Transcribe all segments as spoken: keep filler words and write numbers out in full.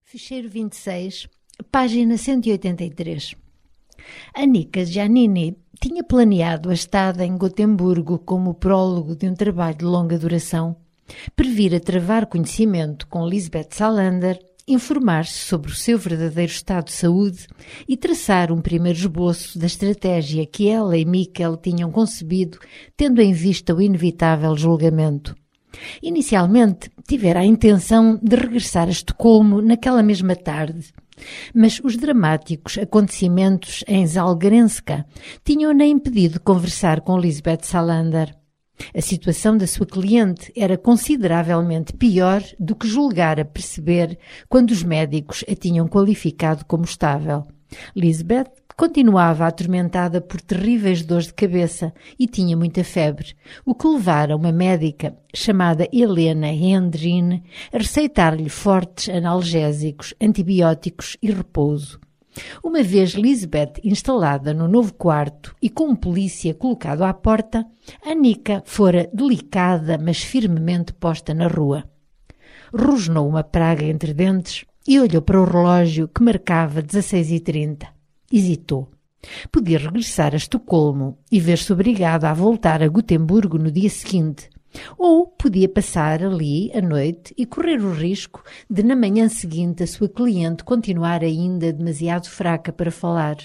Ficheiro vinte e seis, página cento e oitenta e três. Annika Giannini tinha planeado a estada em Gotemburgo como prólogo de um trabalho de longa duração. Previra travar conhecimento com Lisbeth Salander, informar-se sobre o seu verdadeiro estado de saúde e traçar um primeiro esboço da estratégia que ela e Mikkel tinham concebido, tendo em vista o inevitável julgamento. Inicialmente, tivera a intenção de regressar a Estocolmo naquela mesma tarde, mas os dramáticos acontecimentos em Zalgrenska tinham-na impedido de conversar com Lisbeth Salander. A situação da sua cliente era consideravelmente pior do que julgara perceber quando os médicos a tinham qualificado como estável. Lisbeth continuava atormentada por terríveis dores de cabeça e tinha muita febre, o que levara uma médica chamada Helena Hendrine a receitar-lhe fortes analgésicos, antibióticos e repouso. Uma vez Lisbeth instalada no novo quarto e com um polícia colocado à porta, Annika fora delicada, mas firmemente posta na rua. Rosnou uma praga entre dentes e olhou para o relógio que marcava dezasseis e trinta. Hesitou. Podia regressar a Estocolmo e ver-se obrigada a voltar a Gotemburgo no dia seguinte, ou podia passar ali a noite e correr o risco de na manhã seguinte a sua cliente continuar ainda demasiado fraca para falar.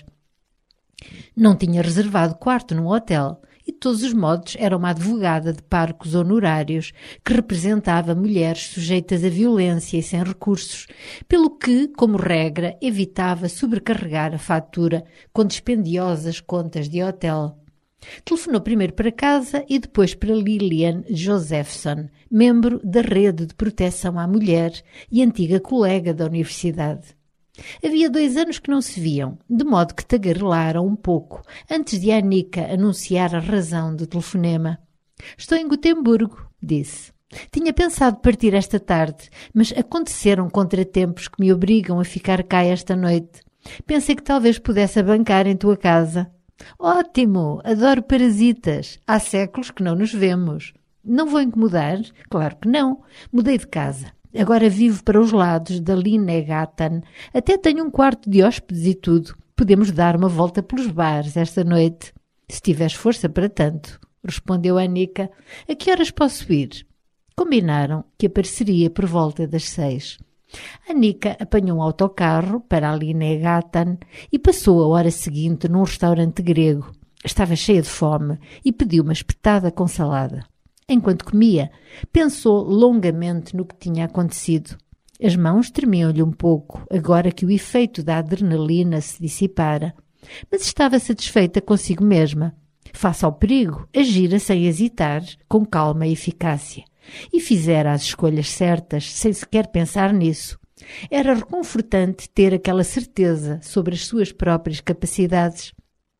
Não tinha reservado quarto num hotel e de todos os modos era uma advogada de parcos honorários que representava mulheres sujeitas à violência e sem recursos, pelo que, como regra, evitava sobrecarregar a fatura com dispendiosas contas de hotel. Telefonou primeiro para casa e depois para Lilian Josephson, membro da Rede de Proteção à Mulher e antiga colega da universidade. Havia dois anos que não se viam, de modo que tagarelaram um pouco antes de Annika anunciar a razão do telefonema. «Estou em Gotemburgo», disse. «Tinha pensado partir esta tarde, mas aconteceram contratempos que me obrigam a ficar cá esta noite. Pensei que talvez pudesse abancar em tua casa». «Ótimo! Adoro parasitas. Há séculos que não nos vemos. Não vou incomodar? Claro que não. Mudei de casa. Agora vivo para os lados da Linnegatan. Até tenho um quarto de hóspedes e tudo. Podemos dar uma volta pelos bares esta noite. Se tiveres força para tanto», respondeu Annika. «A que horas posso ir?» Combinaram que apareceria por volta das seis. Annika apanhou um autocarro para a Linnegatan e passou a hora seguinte num restaurante grego. Estava cheia de fome e pediu uma espetada com salada. Enquanto comia, pensou longamente no que tinha acontecido. As mãos tremiam-lhe um pouco, agora que o efeito da adrenalina se dissipara, mas estava satisfeita consigo mesma. Face ao perigo, agira sem hesitar, com calma e eficácia. E fizera as escolhas certas, sem sequer pensar nisso. Era reconfortante ter aquela certeza sobre as suas próprias capacidades.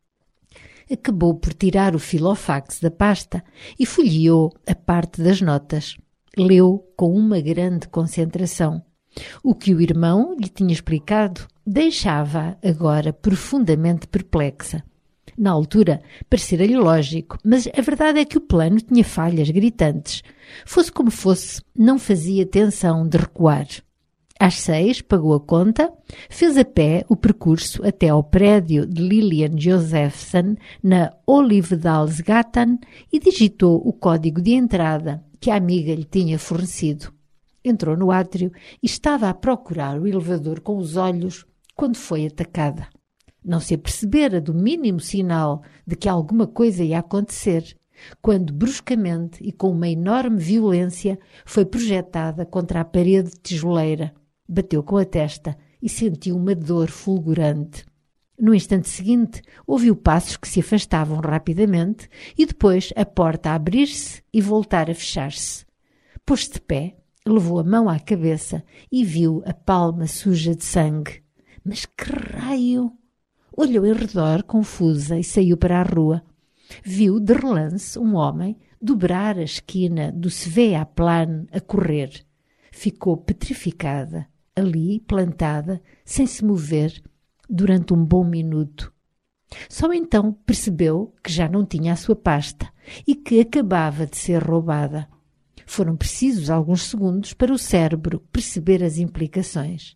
Acabou por tirar o filofax da pasta e folheou a parte das notas. Leu com uma grande concentração. O que o irmão lhe tinha explicado deixava-a agora profundamente perplexa. Na altura, parecera-lhe lógico, mas a verdade é que o plano tinha falhas gritantes. Fosse como fosse, não fazia tensão de recuar. Às seis, pagou a conta, fez a pé o percurso até ao prédio de Lilian Josephson, na Olivedalsgatan, e digitou o código de entrada que a amiga lhe tinha fornecido. Entrou no átrio e estava a procurar o elevador com os olhos quando foi atacada. Não se apercebera do mínimo sinal de que alguma coisa ia acontecer, quando bruscamente e com uma enorme violência foi projetada contra a parede de tijoleira. Bateu com a testa e sentiu uma dor fulgurante. No instante seguinte, ouviu passos que se afastavam rapidamente e depois a porta a abrir-se e voltar a fechar-se. Pôs-se de pé, levou a mão à cabeça e viu a palma suja de sangue. Mas que raio! Olhou em redor, confusa, e saiu para a rua. Viu, de relance, um homem dobrar a esquina do Sveaplan a correr. Ficou petrificada, ali, plantada, sem se mover, durante um bom minuto. Só então percebeu que já não tinha a sua pasta e que acabava de ser roubada. Foram precisos alguns segundos para o cérebro perceber as implicações.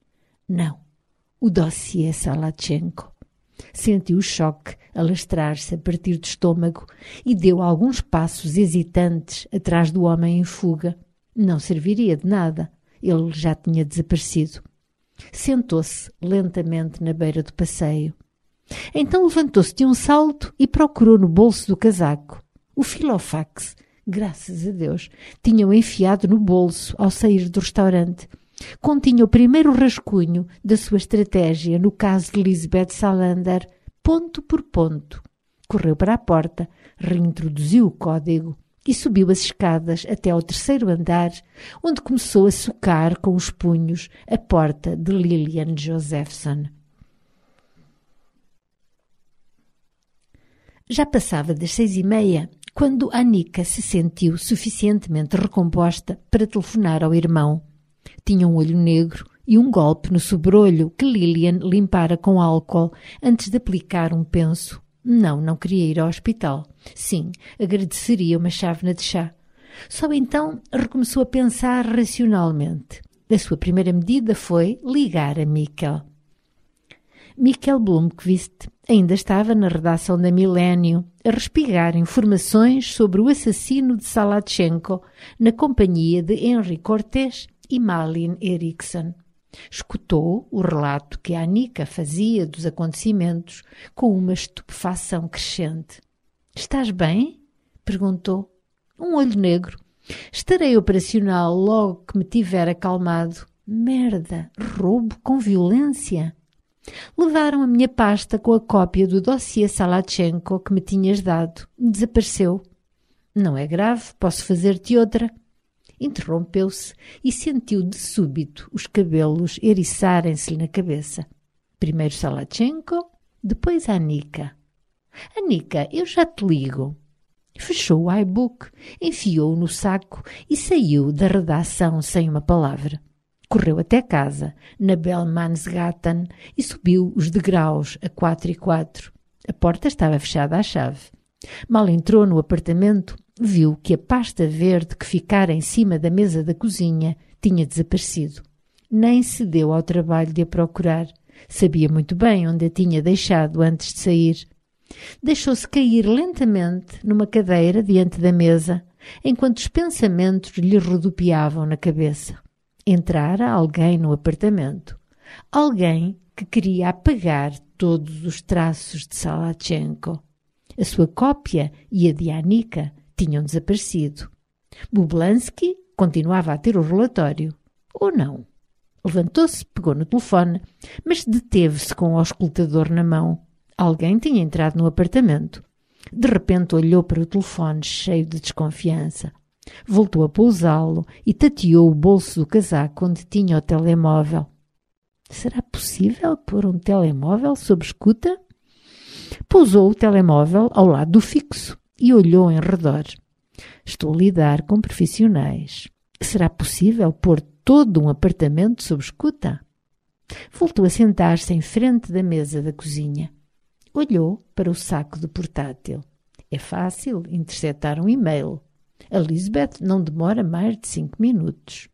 Não, o dossiê Salatchenko. Sentiu o choque alastrar-se a partir do estômago e deu alguns passos hesitantes atrás do homem em fuga. Não serviria de nada, ele já tinha desaparecido. Sentou-se lentamente na beira do passeio. Então levantou-se de um salto e procurou no bolso do casaco. O filofax, graças a Deus, tinha-o enfiado no bolso ao sair do restaurante. Continha o primeiro rascunho da sua estratégia no caso de Lisbeth Salander, ponto por ponto. Correu para a porta, reintroduziu o código e subiu as escadas até ao terceiro andar, onde começou a socar com os punhos a porta de Lillian Josephson. Já passava das seis e meia, quando Annika se sentiu suficientemente recomposta para telefonar ao irmão. Tinha um olho negro e um golpe no sobrolho que Lillian limpara com álcool antes de aplicar um penso. Não, não queria ir ao hospital. Sim, agradeceria uma chávena de chá. Só então recomeçou a pensar racionalmente. A sua primeira medida foi ligar a Mikkel. Mikkel Blomqvist ainda estava na redação da Milênio a respigar informações sobre o assassino de Salatchenko na companhia de Henri Cortés e Malin Eriksson. Escutou o relato que a Annika fazia dos acontecimentos com uma estupefação crescente. — Estás bem? — perguntou. — Um olho negro. Estarei operacional logo que me tiver acalmado. Merda! Roubo com violência! Levaram a minha pasta com a cópia do dossiê Salatchenko que me tinhas dado. Desapareceu. Não é grave, posso fazer-te outra. Interrompeu-se e sentiu de súbito os cabelos eriçarem-se-lhe na cabeça. Primeiro Salatchenko, depois a Annika. Annika, eu já te ligo. Fechou o iBook, enfiou-o no saco e saiu da redação sem uma palavra. Correu até casa, na Bellmansgatan, e subiu os degraus a quatro e quatro. A porta estava fechada à chave. Mal entrou no apartamento, viu que a pasta verde que ficara em cima da mesa da cozinha tinha desaparecido. Nem se deu ao trabalho de a procurar. Sabia muito bem onde a tinha deixado antes de sair. Deixou-se cair lentamente numa cadeira diante da mesa, enquanto os pensamentos lhe rodopiavam na cabeça. Entrara alguém no apartamento. Alguém que queria apagar todos os traços de Salatchenko. A sua cópia e a de Annika tinham desaparecido. Bublansky continuava a ter o relatório. Ou não? Levantou-se, pegou no telefone, mas deteve-se com o auscultador na mão. Alguém tinha entrado no apartamento. De repente olhou para o telefone cheio de desconfiança. Voltou a pousá-lo e tateou o bolso do casaco onde tinha o telemóvel. Será possível pôr um telemóvel sob escuta? Pousou o telemóvel ao lado do fixo e olhou em redor. Estou a lidar com profissionais. Será possível pôr todo um apartamento sob escuta? Voltou a sentar-se em frente da mesa da cozinha. Olhou para o saco do portátil. É fácil interceptar um e-mail. A Lisbeth não demora mais de cinco minutos.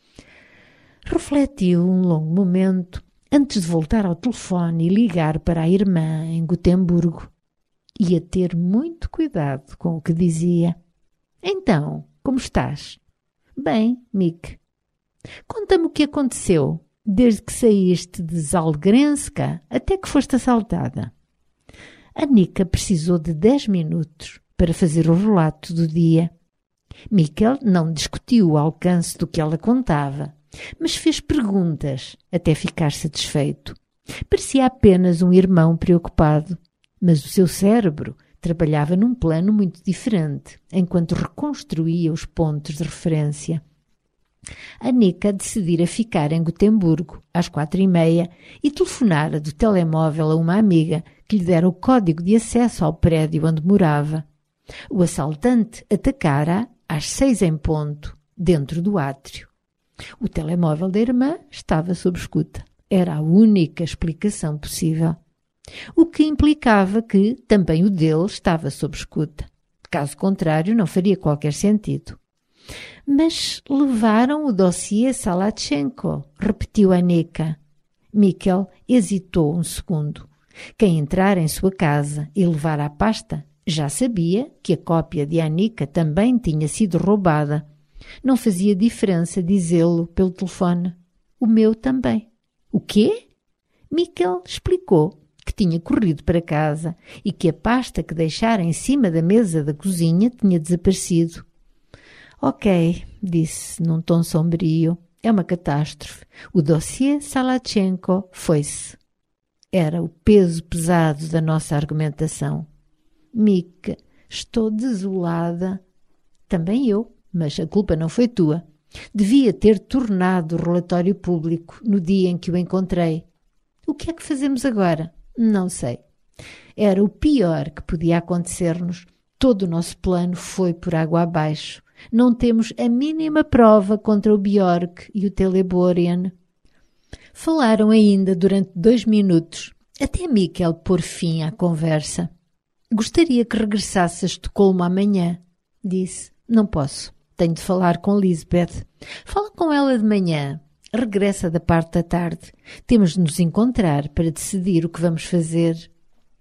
Refletiu um longo momento antes de voltar ao telefone e ligar para a irmã em Gotemburgo. Ia ter muito cuidado com o que dizia. Então, como estás? Bem, Mick. Conta-me o que aconteceu desde que saíste de Zalgrenska até que foste assaltada. Annika precisou de dez minutos para fazer o relato do dia. Mikkel não discutiu o alcance do que ela contava, mas fez perguntas até ficar satisfeito. Parecia apenas um irmão preocupado, mas o seu cérebro trabalhava num plano muito diferente, enquanto reconstruía os pontos de referência. Annika decidira ficar em Gotemburgo, às quatro e meia, e telefonara do telemóvel a uma amiga que lhe dera o código de acesso ao prédio onde morava. O assaltante atacara às seis em ponto, dentro do átrio. O telemóvel da irmã estava sob escuta. Era a única explicação possível. O que implicava que também o dele estava sob escuta. Caso contrário, não faria qualquer sentido. Mas levaram o dossiê Salatchenko, repetiu Annika. Mikhail hesitou um segundo. Quem entrar em sua casa e levar a pasta já sabia que a cópia de Annika também tinha sido roubada. Não fazia diferença dizê-lo pelo telefone. O meu também. O quê? Mikhail explicou que tinha corrido para casa e que a pasta que deixara em cima da mesa da cozinha tinha desaparecido. Ok, disse num tom sombrio. É uma catástrofe. O dossiê Salachenko foi-se. Era o peso pesado da nossa argumentação. Mika, estou desolada. Também eu, mas a culpa não foi tua. Devia ter tornado o relatório público no dia em que o encontrei. O que é que fazemos agora? Não sei. Era o pior que podia acontecer-nos. Todo o nosso plano foi por água abaixo. Não temos a mínima prova contra o Bjork e o Teleborian. Falaram ainda durante dois minutos, até Mikhail pôr fim à conversa. Gostaria que regressasse a Estocolmo amanhã, disse. Não posso. Tenho de falar com Lisbeth. Fala com ela de manhã. Regressa da parte da tarde. Temos de nos encontrar para decidir o que vamos fazer.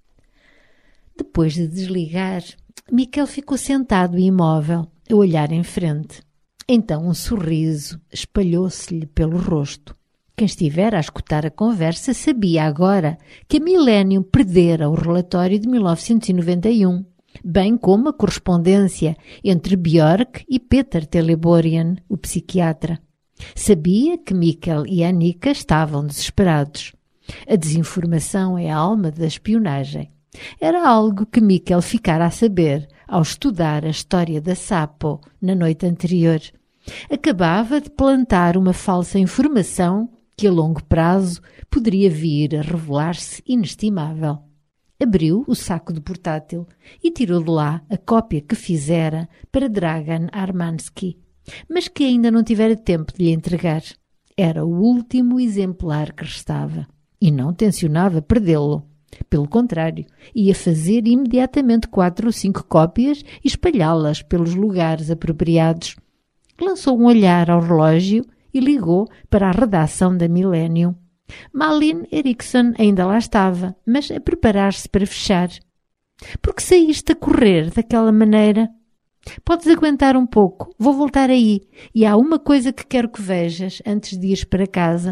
Depois de desligar, Mikhail ficou sentado e imóvel, a olhar em frente. Então um sorriso espalhou-se-lhe pelo rosto. Quem estivera a escutar a conversa sabia agora que a Millennium perdera o relatório de mil novecentos e noventa e um, bem como a correspondência entre Bjork e Peter Teleborian, o psiquiatra. Sabia que Mikhail e Annika estavam desesperados. A desinformação é a alma da espionagem. Era algo que Mikhail ficara a saber ao estudar a história da Sapo na noite anterior. Acabava de plantar uma falsa informação que a longo prazo poderia vir a revelar-se inestimável. Abriu o saco de portátil e tirou de lá a cópia que fizera para Dragan Armansky, mas que ainda não tivera tempo de lhe entregar. Era o último exemplar que restava e não tencionava perdê-lo. Pelo contrário, ia fazer imediatamente quatro ou cinco cópias e espalhá-las pelos lugares apropriados. Lançou um olhar ao relógio e ligou para a redação da Millennium. Malin Eriksson ainda lá estava, mas a preparar-se para fechar. — Por que saíste a correr daquela maneira? — Podes aguentar um pouco, vou voltar aí, e há uma coisa que quero que vejas antes de ires para casa.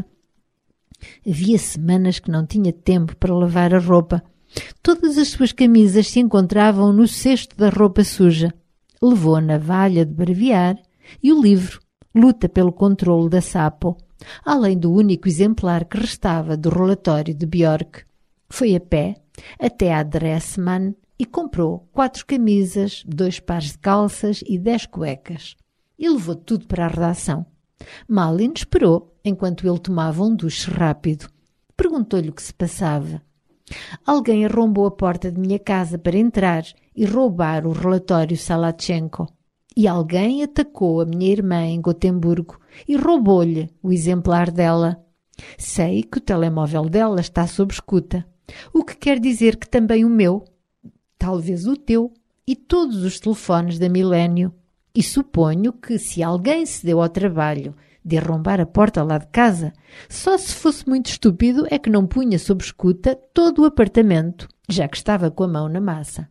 Havia semanas que não tinha tempo para lavar a roupa. Todas as suas camisas se encontravam no cesto da roupa suja. Levou a navalha de barbear e o livro, Luta pelo Controlo da Sapo, além do único exemplar que restava do relatório de Bjork. Foi a pé até à Dressmann e comprou quatro camisas, dois pares de calças e dez cuecas. E levou tudo para a redação. Malin esperou enquanto ele tomava um duche rápido. Perguntou-lhe o que se passava. Alguém arrombou a porta de minha casa para entrar e roubar o relatório Salachenko. E alguém atacou a minha irmã em Gotemburgo e roubou-lhe o exemplar dela. Sei que o telemóvel dela está sob escuta, o que quer dizer que também o meu, talvez o teu, e todos os telefones da Milênio. E suponho que se alguém se deu ao trabalho de arrombar a porta lá de casa, só se fosse muito estúpido é que não punha sob escuta todo o apartamento, já que estava com a mão na massa.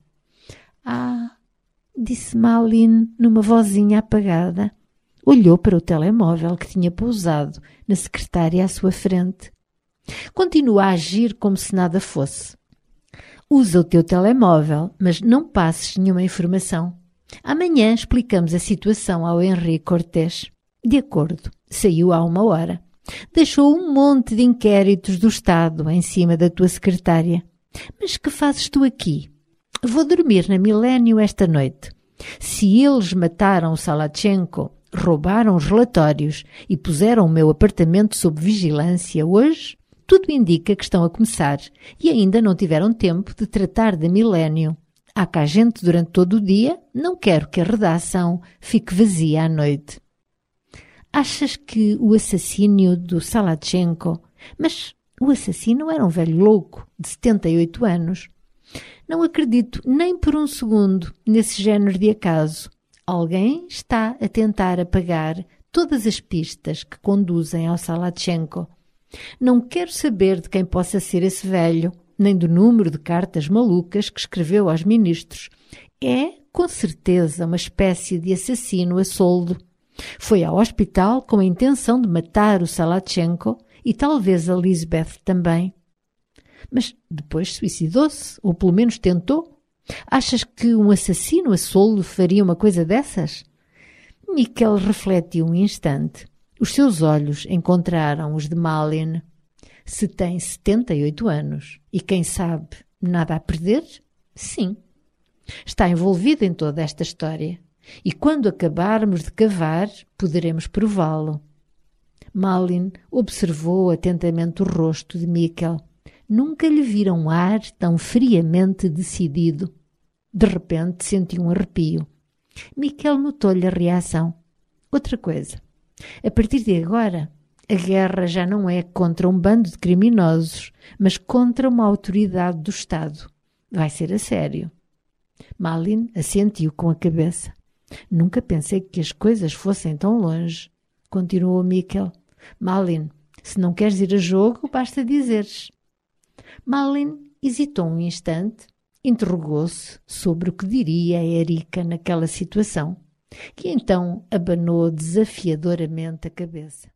Ah, disse Malin numa vozinha apagada. Olhou para o telemóvel que tinha pousado na secretária à sua frente. Continua a agir como se nada fosse. Usa o teu telemóvel, mas não passes nenhuma informação. Amanhã explicamos a situação ao Henrique Cortés. De acordo, saiu há uma hora. Deixou um monte de inquéritos do Estado em cima da tua secretária. Mas que fazes tu aqui? Vou dormir na Milênio esta noite. Se eles mataram o Salachenko, roubaram os relatórios e puseram o meu apartamento sob vigilância hoje, tudo indica que estão a começar e ainda não tiveram tempo de tratar da Milênio. Há cá gente durante todo o dia, não quero que a redação fique vazia à noite. Achas que o assassínio do Salachenko... Mas o assassino era um velho louco, de setenta e oito anos. Não acredito nem por um segundo nesse género de acaso. Alguém está a tentar apagar todas as pistas que conduzem ao Salachenko. Não quero saber de quem possa ser esse velho, nem do número de cartas malucas que escreveu aos ministros. É, com certeza, uma espécie de assassino a soldo. Foi ao hospital com a intenção de matar o Salatchenko e talvez a Lisbeth também. Mas depois suicidou-se, ou pelo menos tentou. Achas que um assassino a soldo faria uma coisa dessas? Mikkel refletiu um instante. Os seus olhos encontraram os de Malin. Se tem setenta e oito anos e, quem sabe, nada a perder, sim. Está envolvido em toda esta história e quando acabarmos de cavar, poderemos prová-lo. Malin observou atentamente o rosto de Mikkel. Nunca lhe vira um ar tão friamente decidido. De repente sentiu um arrepio. Mikkel notou-lhe a reação. Outra coisa. A partir de agora, a guerra já não é contra um bando de criminosos, mas contra uma autoridade do Estado. Vai ser a sério. Malin assentiu com a cabeça. Nunca pensei que as coisas fossem tão longe. Continuou Mikkel. Malin, se não queres ir a jogo, basta dizeres. Malin hesitou um instante, interrogou-se sobre o que diria a Erika naquela situação, que então abanou desafiadoramente a cabeça.